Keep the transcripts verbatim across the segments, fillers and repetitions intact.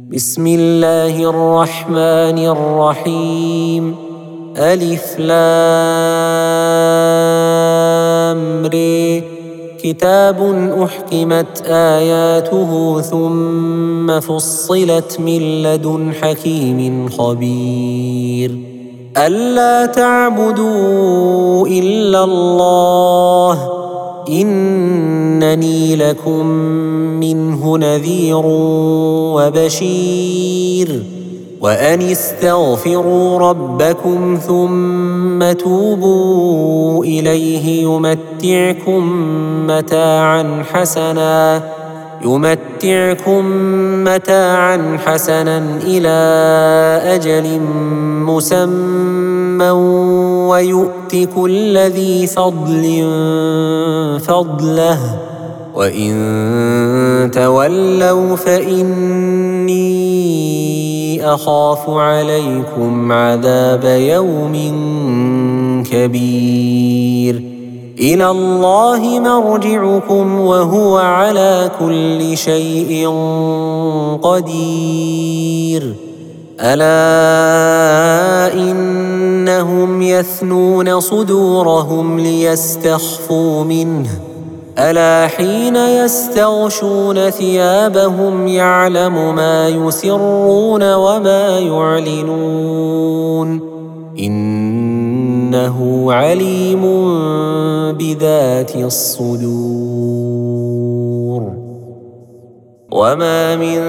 بسم الله الرحمن الرحيم. ألف لام ر. كتاب أحكمت آياته ثم فصلت من لدن حكيم خبير. ألا تعبدوا إلا الله إنني لكم منه نذير وبشير. وأن استغفروا ربكم ثم توبوا إليه يمتعكم متاعا حسنا يمتعكم متاعا حسنا إلى أجل مسمى ويؤت كل ذي فضل فضله وإن تولوا فإني أخاف عليكم عذاب يوم كبير. إلى الله مرجعكم وهو على كل شيء قدير. ألا إنهم يثنون صدورهم ليستخفوا منه ألا حين يستغشون ثيابهم يعلم ما يسرون وما يعلنون إنه عليم بذات الصدور. وما من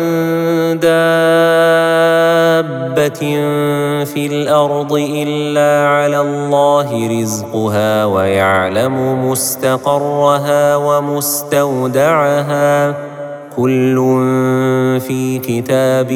دابة في الأرض إلا على الله رزقها ويعلم مستقرها ومستودعها كل في كتاب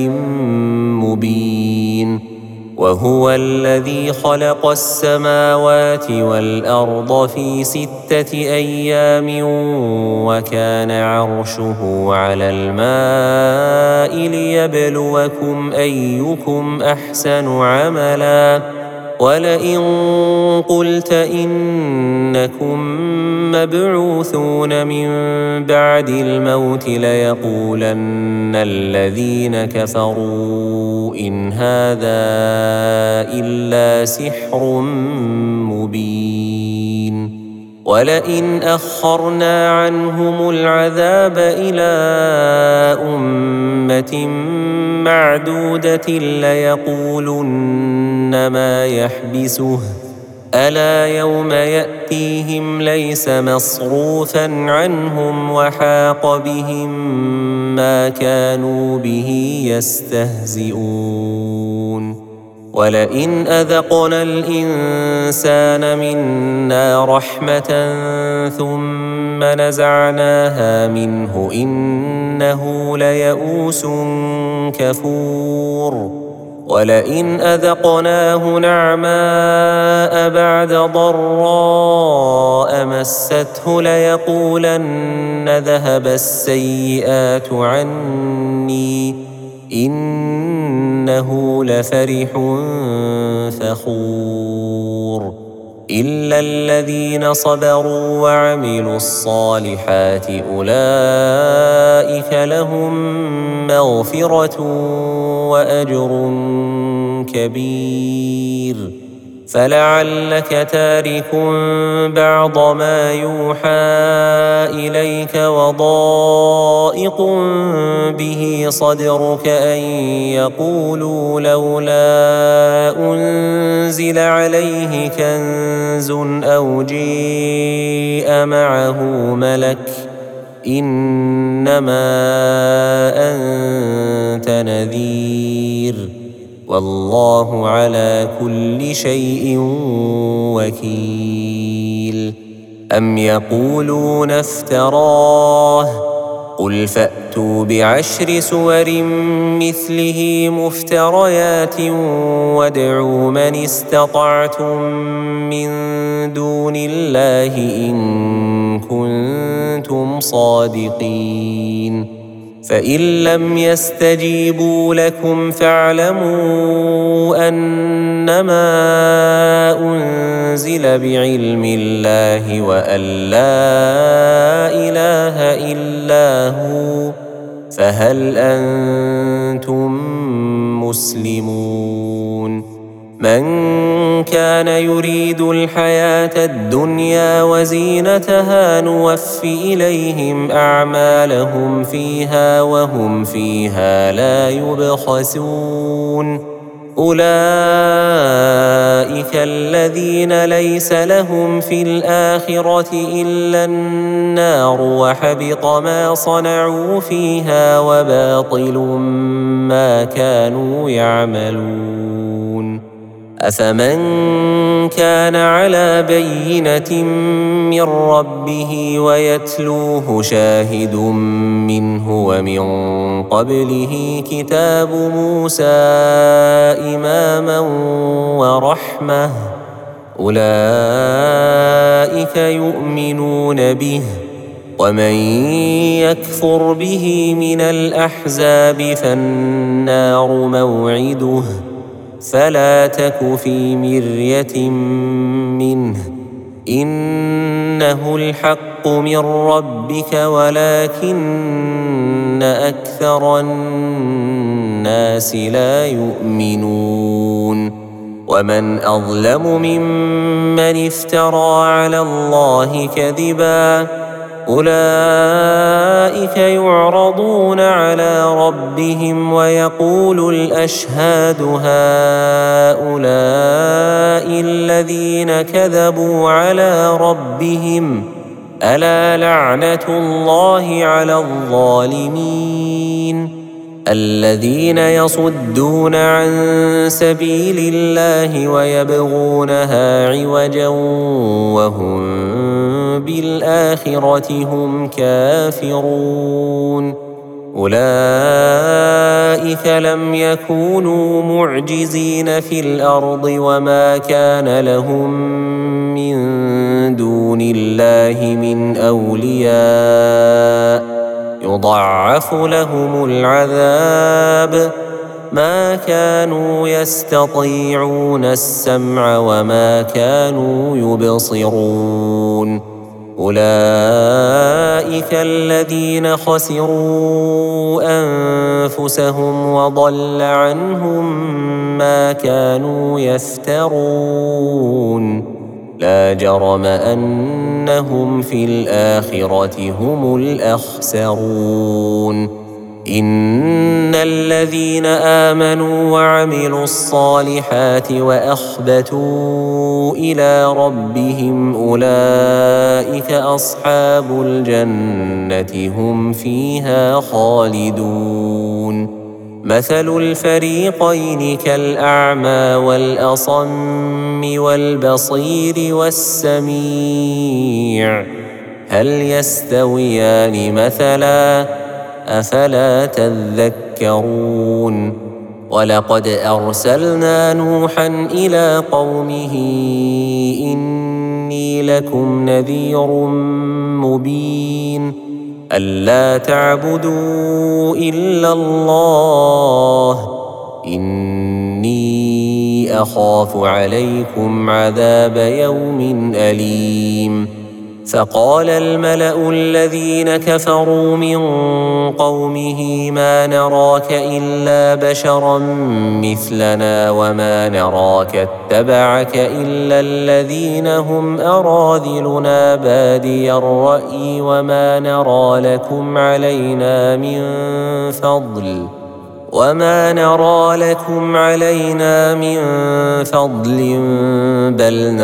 مبين. وهو الذي خلق السماوات والأرض في ستة أيام وكان عرشه على الماء ليبلوكم أيكم أحسن عملا. ولئن قلت إنكم مبعوثون من بعد الموت ليقولن الذين كفروا إن هذا إلا سحر مبين. ولئن أخرنا عنهم العذاب إلى أمة معدودة ليقولن ما يحبسه ألا يوم يأتيهم ليس مصروفا عنهم وحاق بهم ما كانوا به يستهزئون. ولئن أذقنا الإنسان منا رحمة ثم نزعناها منه إنه ليئوس كفور. ولئن أذقناه نعماء بعد ضراء مسته ليقولن ذهب السيئات عني إنه لفرح فخور. إلا الذين صبروا وعملوا الصالحات أولئك لهم مغفرة وأجر كبير. فلعلك تارك بعض ما يوحى إليك وضائق به صدرك أن يقولوا لولا أنزل عليه كنز أو جيء معه ملك إنما أنت نذير والله على كل شيء وكيل. أم يقولون افتراه قل فأتوا بعشر سور مثله مفتريات وادعوا من استطعتم من دون الله إن كنتم صادقين. فإن لم يستجيبوا لكم فاعلموا أنما أنزل بعلم الله وأن لا إله إلا هو فهل أنتم مسلمون من كان يريد الحياة الدنيا وزينتها نوف إليهم أعمالهم فيها وهم فيها لا يبخسون أولئك الذين ليس لهم في الآخرة إلا النار وحبط ما صنعوا فيها وباطل ما كانوا يعملون أفمن كان على بينة من ربه ويتلوه شاهد منه ومن قبله كتاب موسى إماما ورحمة أولئك يؤمنون به ومن يكفر به من الأحزاب فالنار موعده فلا تك في مرية منه إنه الحق من ربك ولكن أكثر الناس لا يؤمنون ومن أظلم ممن افترى على الله كذبا أولئك يعرضون على ربهم ويقول الأشهاد هؤلاء الذين كذبوا على ربهم ألا لعنة الله على الظالمين الذين يصدون عن سبيل الله ويبغونها عوجا وهم بالآخرة هم كافرون أولئك لم يكونوا معجزين في الأرض وما كان لهم من دون الله من أولياء يضاعف لهم العذاب ما كانوا يستطيعون السمع وما كانوا يبصرون أولئك الذين خسروا أنفسهم وضل عنهم ما كانوا يفترون لا جرم أنهم في الآخرة هم الأخسرون إن الذين آمنوا وعملوا الصالحات وأخبتوا إلى ربهم أولئك أصحاب الجنة هم فيها خالدون مثل الفريقين كالأعمى والأصم والبصير والسميع هل يستويان مثلا أفلا تذكرون ولقد أرسلنا نوحا إلى قومه إني لكم نذير مبين ألا تعبدوا إلا الله إني أخاف عليكم عذاب يوم أليم فقال الملأ الذين كفروا من قومه ما نراك إلا بشرا مثلنا وما نراك اتبعك إلا الذين هم أراذلنا بادي الرأي وما نرى لكم علينا من فضل وما نرى لكم علينا من فضل بل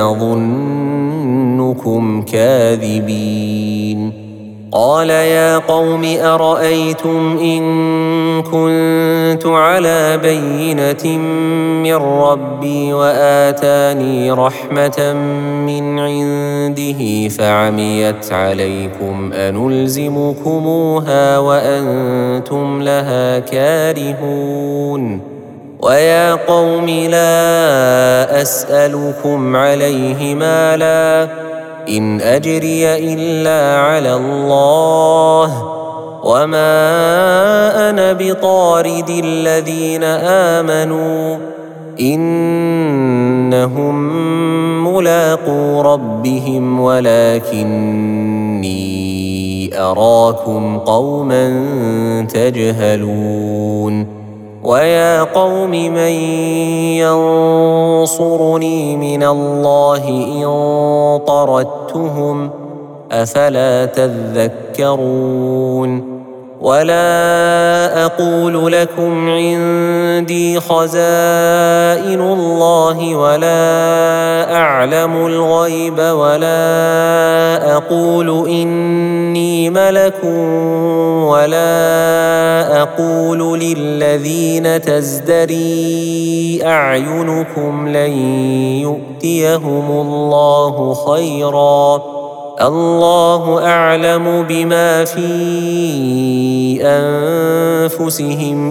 نظنكم كاذبين قال يا قوم أرأيتم إن كنت على بينة من ربي وآتاني رحمة من عنده فعميت عليكم أنلزمكموها وأنتم لها كارهون ويا قوم لا أسألكم عليه مالا إن أجري إلا على الله وما أنا بطارد الذين آمنوا إنهم ملاقو ربهم ولكني أراكم قوما تجهلون ويا قوم من ينصرني من الله إن طردتهم أفلا تذكرون ولا أقول لكم عندي خزائن الله ولا أعلم الغيب ولا أقول إني ملك ولا أقول للذين تزدري أعينكم لن يؤتيهم الله خيرا الله أعلم بما في أنفسهم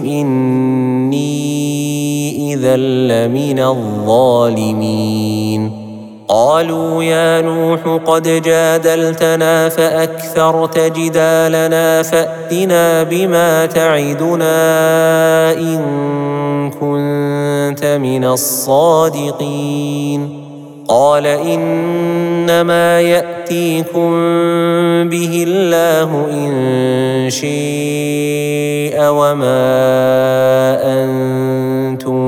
إني إذا لمن الظالمين قالوا يا نوح قد جادلتنا فأكثرت جدالنا فأتنا بما تعدنا إن كنت من الصادقين قال إنما يأتيكم به الله إن شاء وما أنتم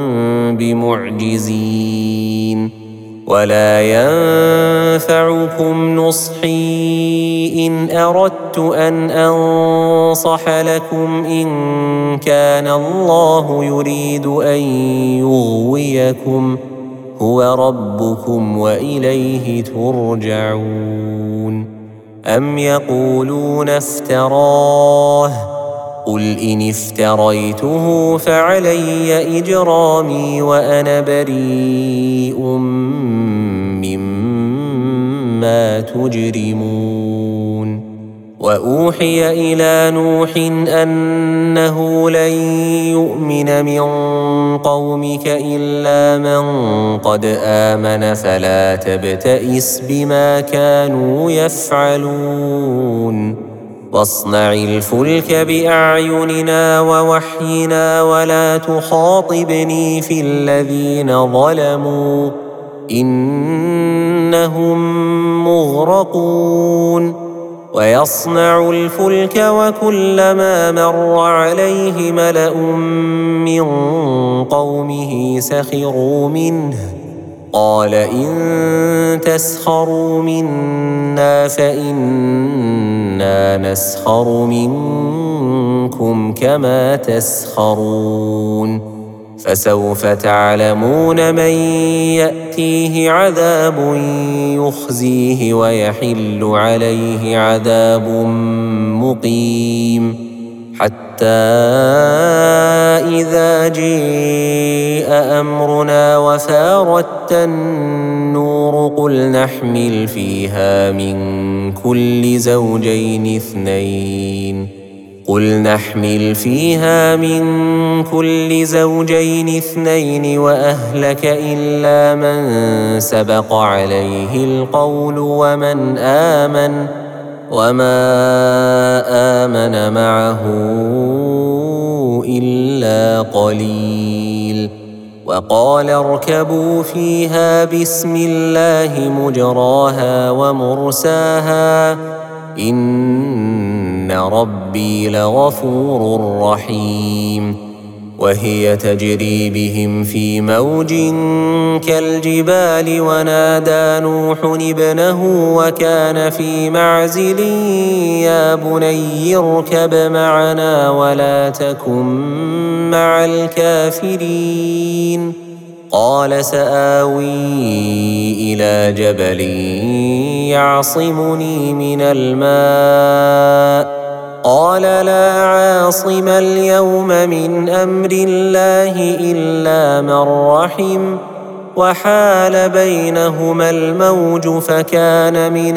بمعجزين ولا ينفعكم نصحي إن أردت أن أنصح لكم إن كان الله يريد أن يغويكم هو ربكم وإليه ترجعون أم يقولون افتراه قل إن افتريته فعلي إجرامي وأنا بريء مما تجرمون وأوحي إلى نوح أنه لن يؤمن من قومك إلا من قد آمن فلا تبتئس بما كانوا يفعلون واصنع الفلك بأعيننا ووحينا ولا تخاطبني في الذين ظلموا إنهم مغرقون ويصنع الفلك وكلما مر عليه ملأ من قومه سخروا منه قال إن تسخروا منا فإنا نسخر منكم كما تسخرون فسوف تعلمون من يأتيه عذاب يخزيه ويحل عليه عذاب مقيم حتى إذا جاء أمرنا وفارت النور قل نحمل فيها من كل زوجين اثنين قل نحمل فيها من كل زوجين اثنين وأهلك إلا من سبق عليه القول ومن آمن وما آمن معه إلا قليل وقال اركبوا فيها بسم الله مجراها ومرساها إن ربي لغفور رحيم وهي تجري بهم في موج كالجبال ونادى نوح ابنه وكان في معزل يا بني اركب معنا ولا تكن مع الكافرين قال سآوي إلى جبل يعصمني من الماء قال لا عاصم اليوم من أمر الله إلا من رحم وحال بينهما الموج فكان من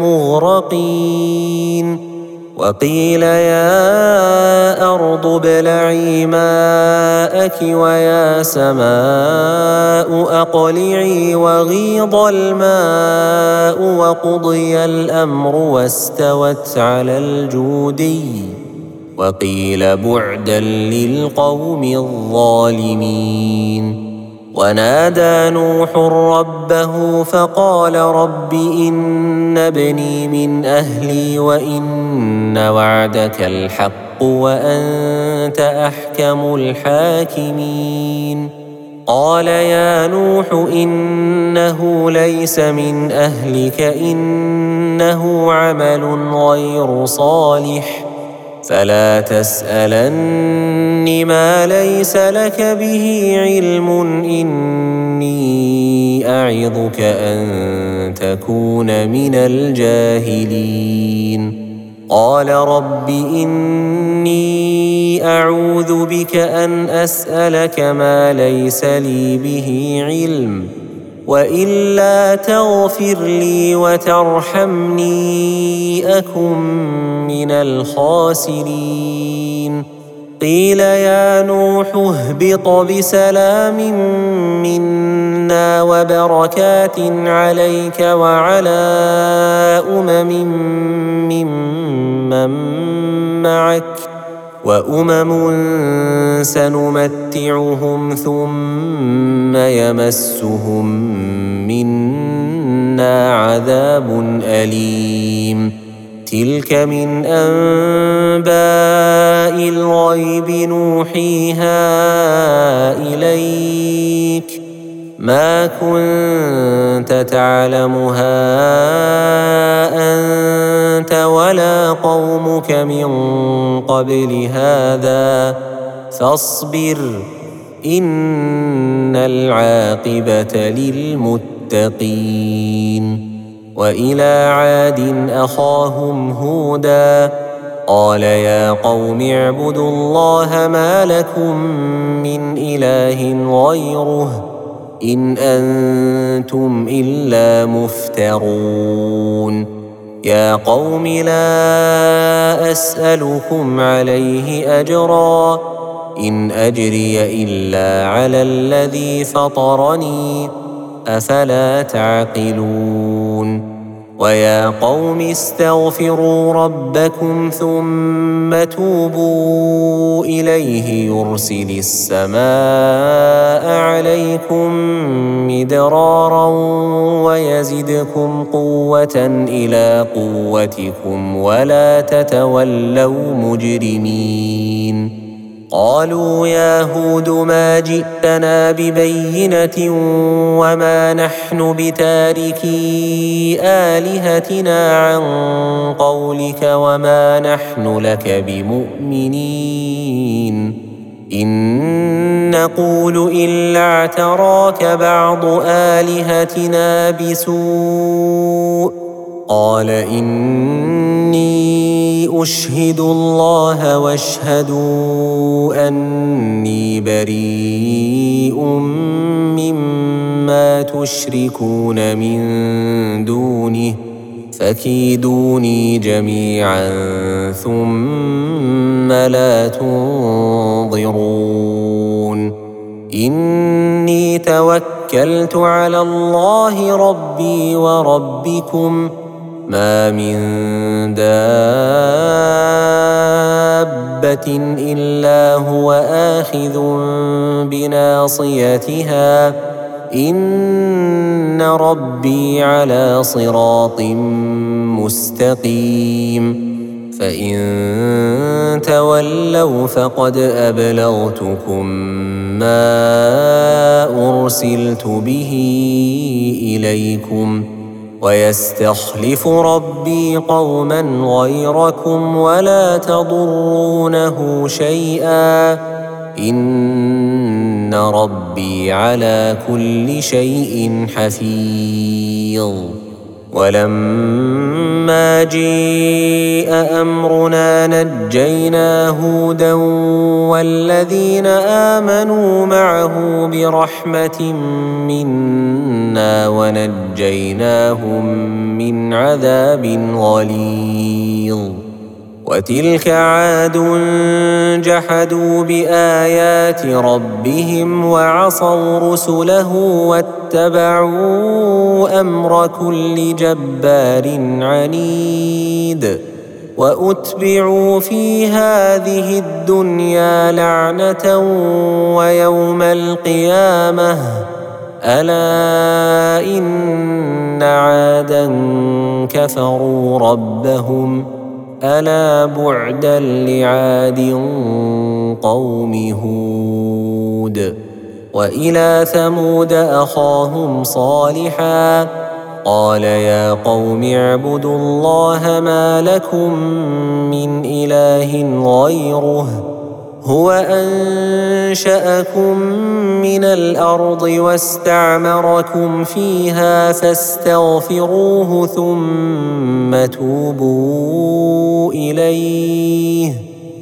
المغرقين وقيل يا أرض ابلعي ماءك ويا سماء أقلعي وغيض الماء وقضي الأمر واستوت على الجودي وقيل بعدا للقوم الظالمين ونادى نوح ربه فقال رب إن ابني من أهلي وإن وعدك الحق وأنت أحكم الحاكمين. قال يا نوح إنه ليس من أهلك إنه عمل غير صالح فلا تسألن ما ليس لك به علم إني أعظك أن تكون من الجاهلين. قال رب إني أعوذ بك أن أسألك ما ليس لي به علم وإلا تغفر لي وترحمني أكن من الخاسرين. قيل يا نوح اهبط بسلام منا وبركات عليك وعلى أمم ممن معك وأمم سنمتعهم ثم يمسهم منا عذاب أليم. تلك من أنباء الغيب نوحيها إليك ما كنت تعلمها أنت ولا قومك من قبل هذا فاصبر إن العاقبة للمتقين. وإلى عاد أخاهم هودا قال يا قوم اعبدوا الله ما لكم من إله غيره إن أنتم إلا مفترون. يا قوم لا أسألكم عليه أجرا إن أجري إلا على الذي فطرني أفلا تعقلون. ويا قوم استغفروا ربكم ثم توبوا إليه يرسل السماء عليكم مدرارا ويزدكم قوة إلى قوتكم ولا تتولوا مجرمين. قالوا يا هود ما جئتنا ببينة وما نحن بتاركي آلهتنا عن قولك وما نحن لك بمؤمنين إن نقول إلا اعتراك بعض آلهتنا بسوء. قال إني أشهد الله واشهدوا أني بريء مما تشركون من دونه فكيدوني جميعا ثم لا تنظرون. إني توكلت على الله ربي وربكم ما من دابة إلا هو آخذ بناصيتها إن ربي على صراط مستقيم. فإن تولوا فقد أبلغتكم ما أرسلت به إليكم ويستخلف ربي قوما غيركم ولا تضرونه شيئا إن ربي على كل شيء حفيظ. ولما جيء أمرنا نجينا هودا والذين آمنوا معه برحمة منا ونجيناهم من عذاب غليظ. وتلك عاد جحدوا بآيات ربهم وعصوا رسله واتبعوا أمر كل جبار عنيد. وأتبعوا في هذه الدنيا لعنة ويوم القيامة ألا إن عادا كفروا ربهم ألا بعدا لعاد قوم هود. وإلى ثمود أخاهم صالحا قال يا قوم اعبدوا الله ما لكم من إله غيره هو أنشأكم من الأرض واستعمركم فيها فاستغفروه ثم توبوا إليه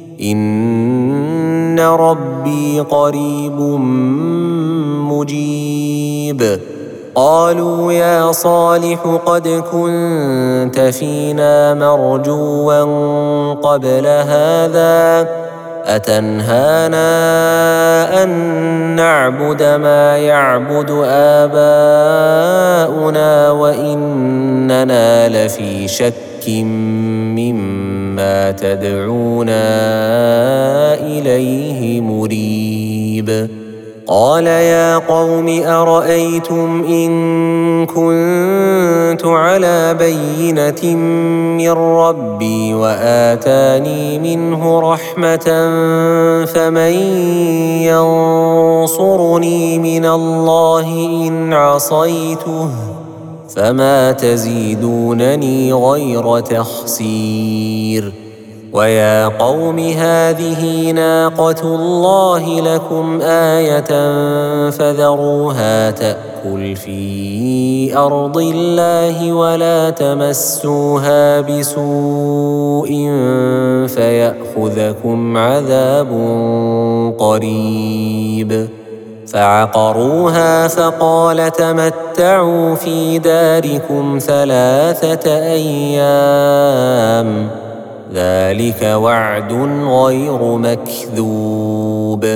إن ربي قريب مجيب. قالوا يا صالح قد كنت فينا مرجوا قبل هذا أتنهانا أن نعبد ما يعبد آباؤنا وإننا لفي شك مما تدعونا إليه مريب. قال يا قوم أرأيتم إن كنت على بينة من ربي وآتاني منه رحمة فمن ينصرني من الله إن عصيته فما تزيدونني غير تخسير. ويا قوم هذه ناقة الله لكم آية فذروها تأكل في أرض الله ولا تمسوها بسوء فيأخذكم عذاب قريب. فعقروها فقال تمتعوا في داركم ثلاثة أيام ذلك وعد غير مكذوب.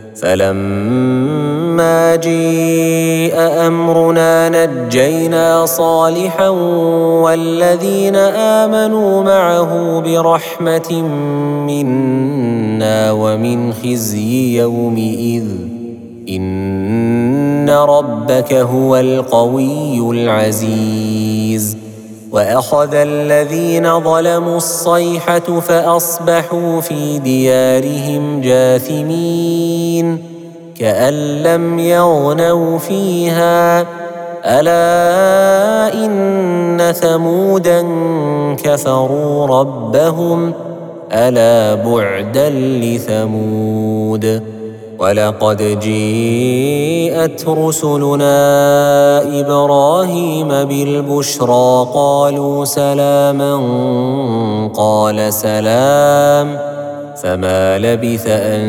فلما جيء أمرنا نجينا صالحا والذين آمنوا معه برحمة منا ومن خزي يومئذ إن ربك هو القوي العزيز. وأخذ الذين ظلموا الصيحة فأصبحوا في ديارهم جاثمين كأن لم يغنوا فيها ألا إن ثمودا كفروا ربهم ألا بعدا لثمود. ولقد جيءت رسلنا إبراهيم بالبشرى قالوا سلاما قال سلام فما لبث أن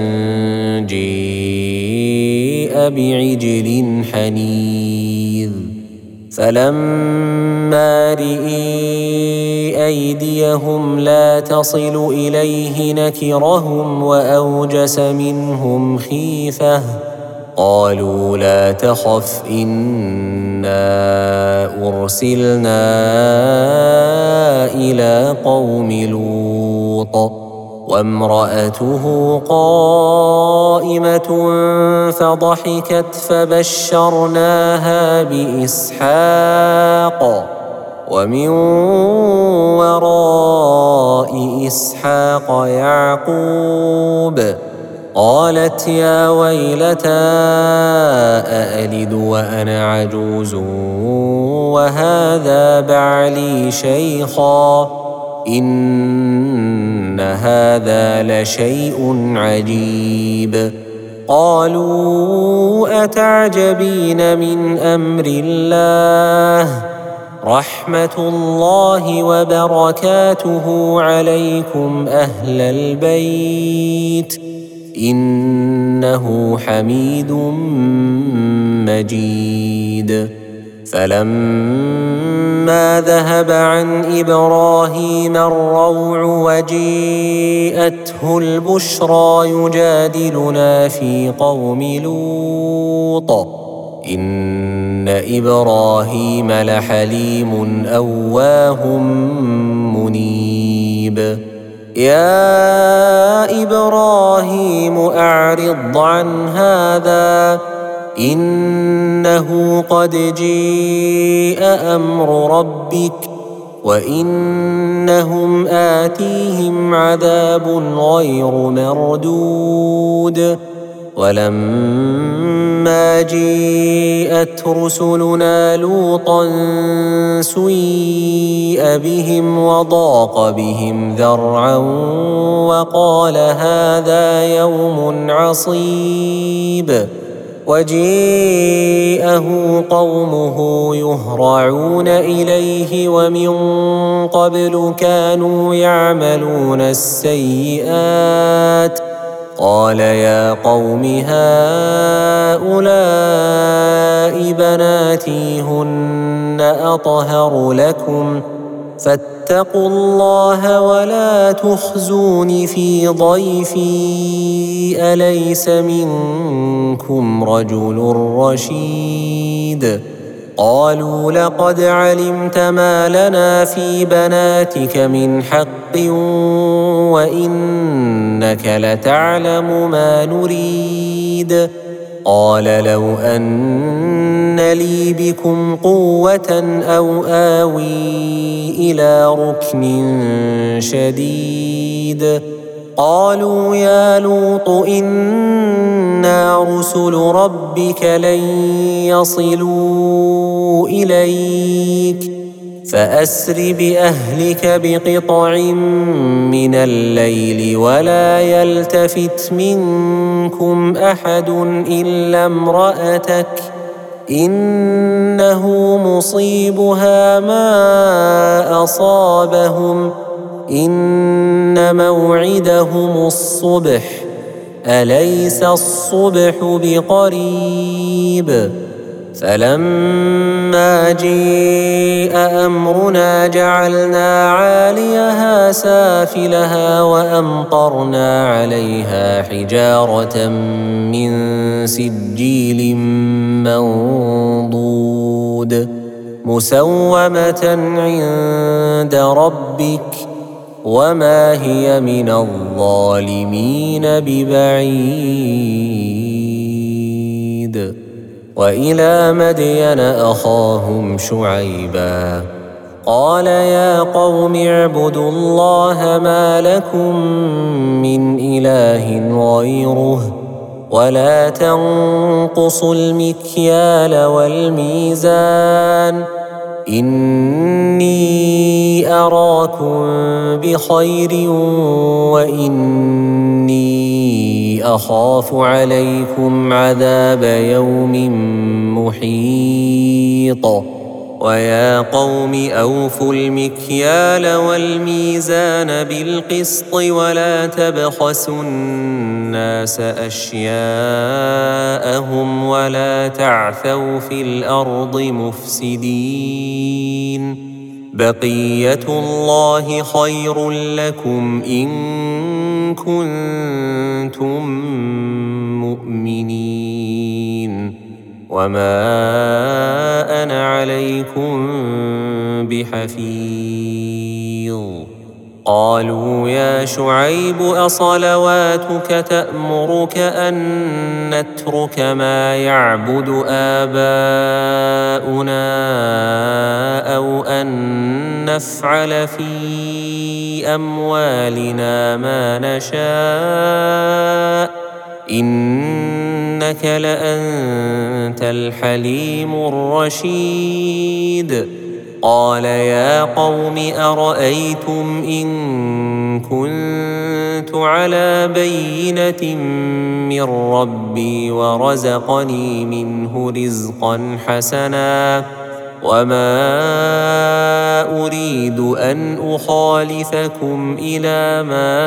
جيء بعجل حنيذ. فلما رئي أيديهم لا تصل إليه نكرهم وأوجس منهم خيفة قالوا لا تخف إنا أرسلنا إلى قوم لوط وامرأته قائمة فضحكت فبشرناها بإسحاق ومن وراء إسحاق يعقوب. قالت يا ويلتى أألد وأنا عجوز وهذا بعلي شيخا إن هذا لشيء عجيب. قالوا أتعجبين من أمر الله رحمة الله وبركاته عليكم أهل البيت إنه حميد مجيد. فلما ذهب عن إبراهيم الروع وجيءته البشرى يجادلنا في قوم لوط إن إبراهيم لحليم أواه منيب. يا إبراهيم أعرض عن هذا إنه قد جيء أمر ربك وإنهم آتيهم عذاب غير مردود ولما جيءت رسلنا لوطا سيء بهم وضاق بهم ذرعا وقال هذا يوم عصيب وجيءه قومه يهرعون إليه ومن قبل كانوا يعملون السيئات قال يا قوم هؤلاء بناتي هن أطهر لكم فاتقوا الله ولا تخزون في ضيفي أليس منكم رجل رشيد قالوا لقد علمت ما لنا في بناتك من حق وإنك لتعلم ما نريد قال لو أن لي بكم قوة أو آوي إلى ركن شديد قالوا يا لوط إنا رسل ربك لن يصلوا إليك فأسر بأهلك بقطع من الليل ولا يلتفت منكم أحد إلا امرأتك إنه مصيبها ما أصابهم إن موعدهم الصبح أليس الصبح بقريب فلما جيء أمرنا جعلنا عاليها سافلها وأمطرنا عليها حجارة من سجيل منضود مسومة عند ربك وما هي من الظالمين ببعيد وإلى مدين أخاهم شعيبا قال يا قوم اعبدوا الله ما لكم من إله غيره ولا تنقصوا المكيال والميزان إني أراكم بخير وإني أخاف عليكم عذاب يوم محيط ويا قوم أوفوا المكيال والميزان بالقسط ولا تبخسوا الناس أشياءهم ولا تعثوا في الأرض مفسدين بقية الله خير لكم إن كنتم مؤمنين وما أنا عليكم بحفيظ قالوا يا شعيب أصلواتك تأمرك أن نترك ما يعبد آباؤنا أو أن نفعل في أموالنا ما نشاء إنك لأنت الحليم الرشيد قال يا قوم أرأيتم إن كنت على بينة من ربي ورزقني منه رزقا حسنا وما أريد أن أخالفكم إلى ما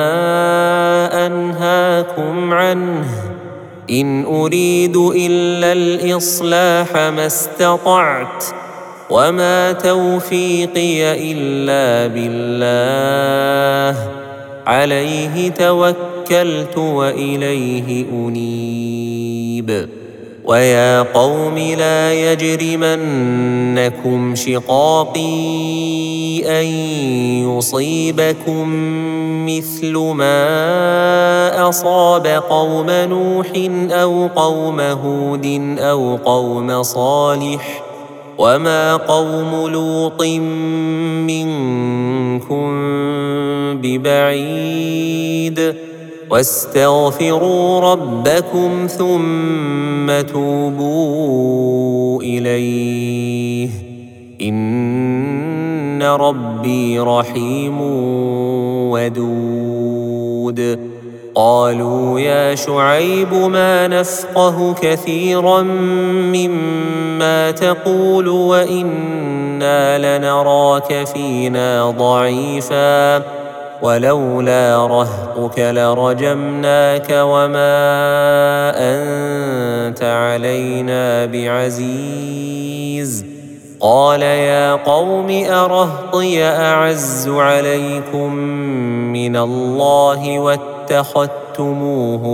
أنهاكم عنه إن أريد إلا الإصلاح ما استطعت وما توفيقي إلا بالله عليه توكلت وإليه أنيب ويا قوم لا يجرمنكم شقاقي أن يصيبكم مثل ما أصاب قوم نوح أو قوم هود أو قوم صالح وما قوم لوط منكم ببعيد واستغفروا ربكم ثم توبوا إليه إن ربي رحيم ودود قالوا يا شعيب ما نفقه كثيرا مما تقول وإنا لنراك فينا ضعيفا ولولا رهطك لرجمناك وما أنت علينا بعزيز قال يا قوم أرهطي أعز عليكم من الله واتخذتموه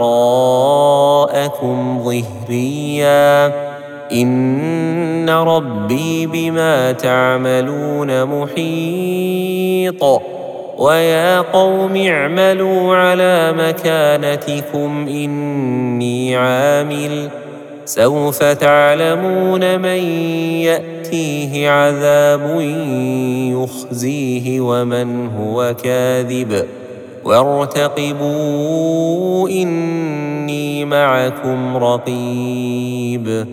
وراءكم ظهريا إن ربي بما تعملون محيط ويا قوم اعملوا على مكانتكم إني عامل سوف تعلمون من يأتيه عذاب يخزيه ومن هو كاذب وارتقبوا إني معكم رقيب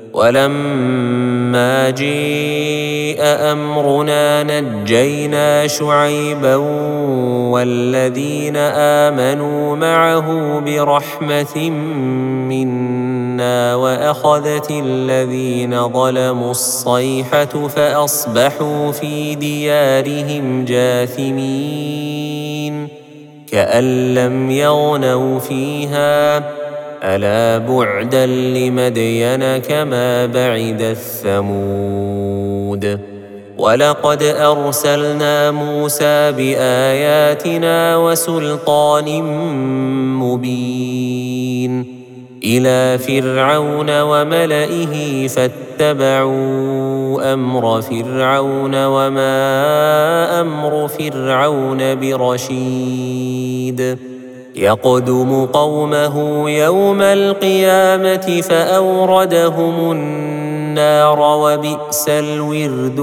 ولما جاء أمرنا نجينا شعيبا والذين آمنوا معه برحمة منا وأخذت الذين ظلموا الصيحة فأصبحوا في ديارهم جاثمين كأن لم يغنوا فيها ألا بعدا لمدين كما بعد الثمود ولقد أرسلنا موسى بآياتنا وسلطان مبين إلى فرعون وملئه فاتبعوا أمر فرعون وما أمر فرعون برشيد يقدم قومه يوم القيامة فأوردهم النار وبئس الورد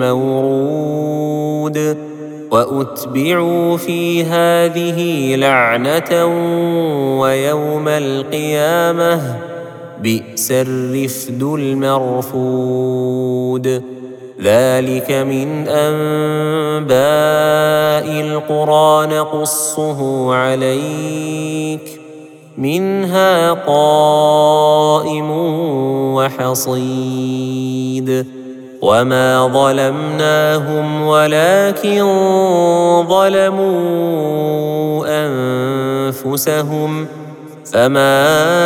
المورود وأتبعوا في هذه لعنة ويوم القيامة بئس الرفد المرفود ذلك من أنباء القرى نقصه عليك منها قائم وحصيد وما ظلمناهم ولكن ظلموا أنفسهم فما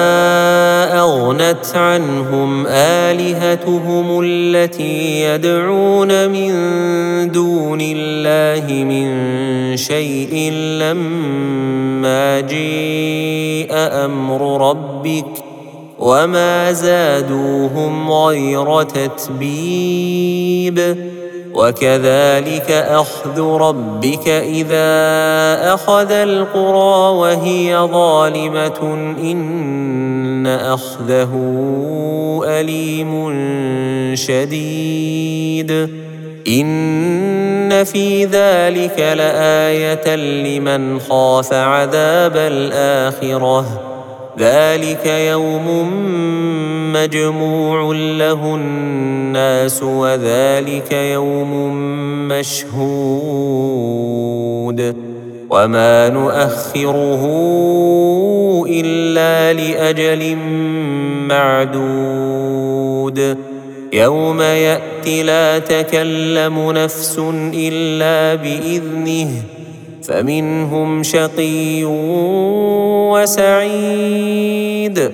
أغنت عنهم آلهتهم التي يدعون من دون الله من شيء لما جاء أمر ربك وما زادوهم غير تتبيب وكذلك أخذ ربك إذا أخذ القرى وهي ظالمة إن أخذه أليم شديد إن في ذلك لآية لمن خاف عذاب الآخرة ذلك يوم مجموع له الناس وذلك يوم مشهود وما نؤخره إلا لأجل معدود يوم يأتي لا تكلم نفس إلا بإذنه فمنهم شقي وسعيد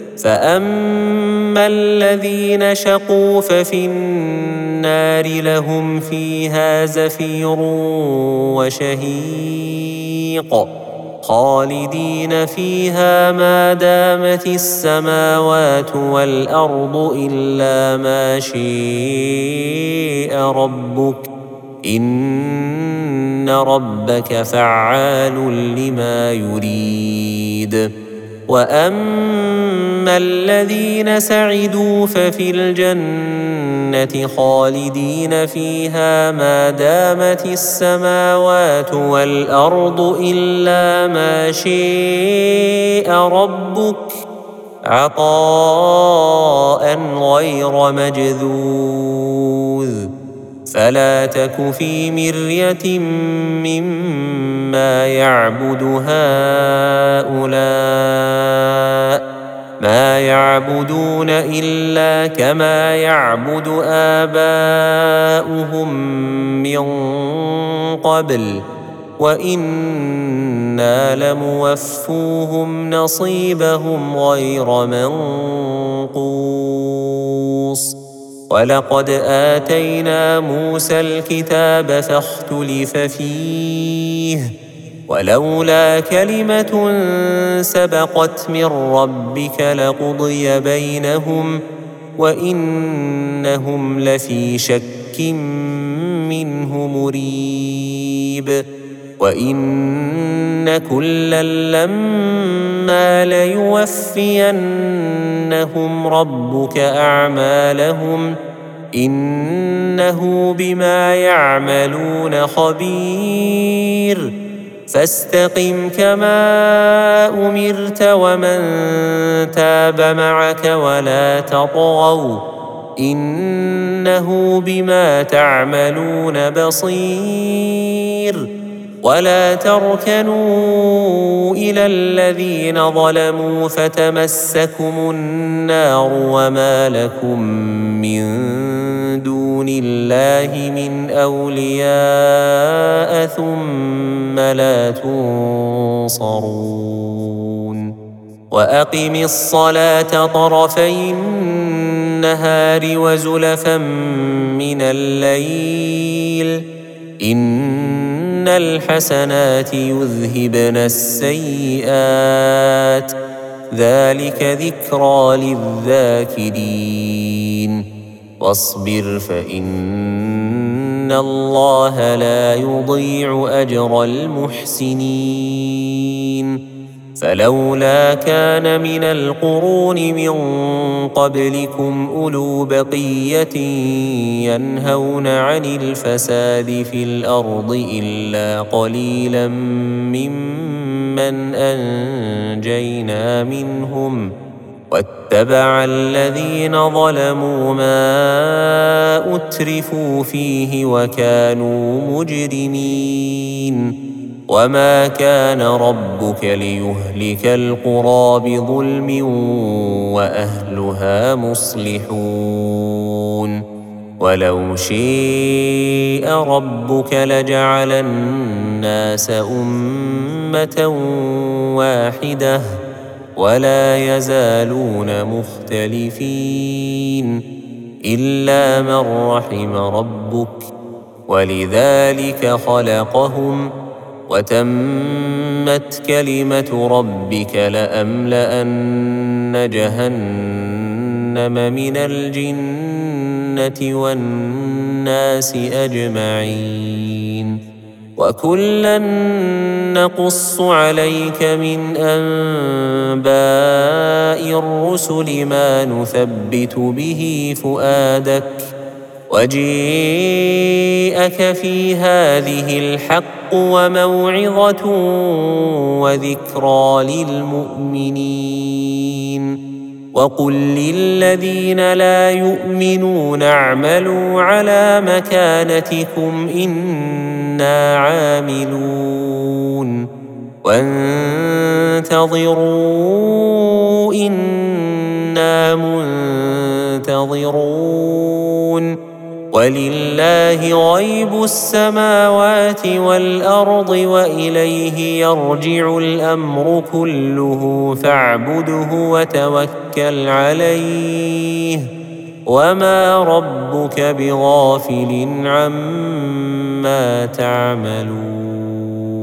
فأما الذين شقوا ففي النار لهم فيها زفير وشهيق خالدين فيها ما دامت السماوات والأرض إلا ما شاء ربك إن ربك فعال لما يريد وأما الذين سعدوا ففي الجنة خالدين فيها ما دامت السماوات والأرض إلا ما شاء ربك عطاء غير مجذوذ. فلا تك في مرية مما يعبد هؤلاء، ما يعبدون إلا كما يعبد آباؤهم من قبل، وإنا لموفوهم نصيبهم غير منقوص. ولقد آتينا موسى الكتاب فاختلف فيه، ولولا كلمة سبقت من ربك لقضي بينهم وإنهم لفي شك منه مريب. وإن كلا لما ليوفينهم ربك أعمالهم إنه بما يعملون خبير. فاستقم كما أمرت ومن تاب معك ولا تطغوا إنه بما تعملون بصير. ولا تركنوا إلى الذين ظلموا فتمسكم النار وما لكم من دون الله من أولياء ثم لا تنصرون. وأقم الصلاة طرفي النهار وزلفا من الليل إن الحسنات يذهبن السيئات ذلك ذكرى للذاكرين. واصبر فإن الله لا يضيع أجر المحسنين. فلولا كان من القرون من قبلكم أولو بقية ينهون عن الفساد في الأرض إلا قليلا ممن أنجينا منهم واتبع الذين ظلموا ما أترفوا فيه وكانوا مجرمين. وما كان ربك ليهلك القرى بظلم وأهلها مصلحون. ولو شاء ربك لجعل الناس أمة واحدة ولا يزالون مختلفين إلا من رحم ربك ولذلك خلقهم وتمت كلمة ربك لأملأن جهنم من الجنة والناس أجمعين. وكلا نقص عليك من أنباء الرسل ما نثبت به فؤادك وجيءك في هذه الحق وموعظة وذكرى للمؤمنين. وقل للذين لا يؤمنون اعملوا على مكانتكم إنا عاملون وانتظروا إنا منتظرون. ولله غيب السماوات والأرض وإليه يرجع الأمر كله فاعبده وتوكل عليه وما ربك بغافل عما تعملون.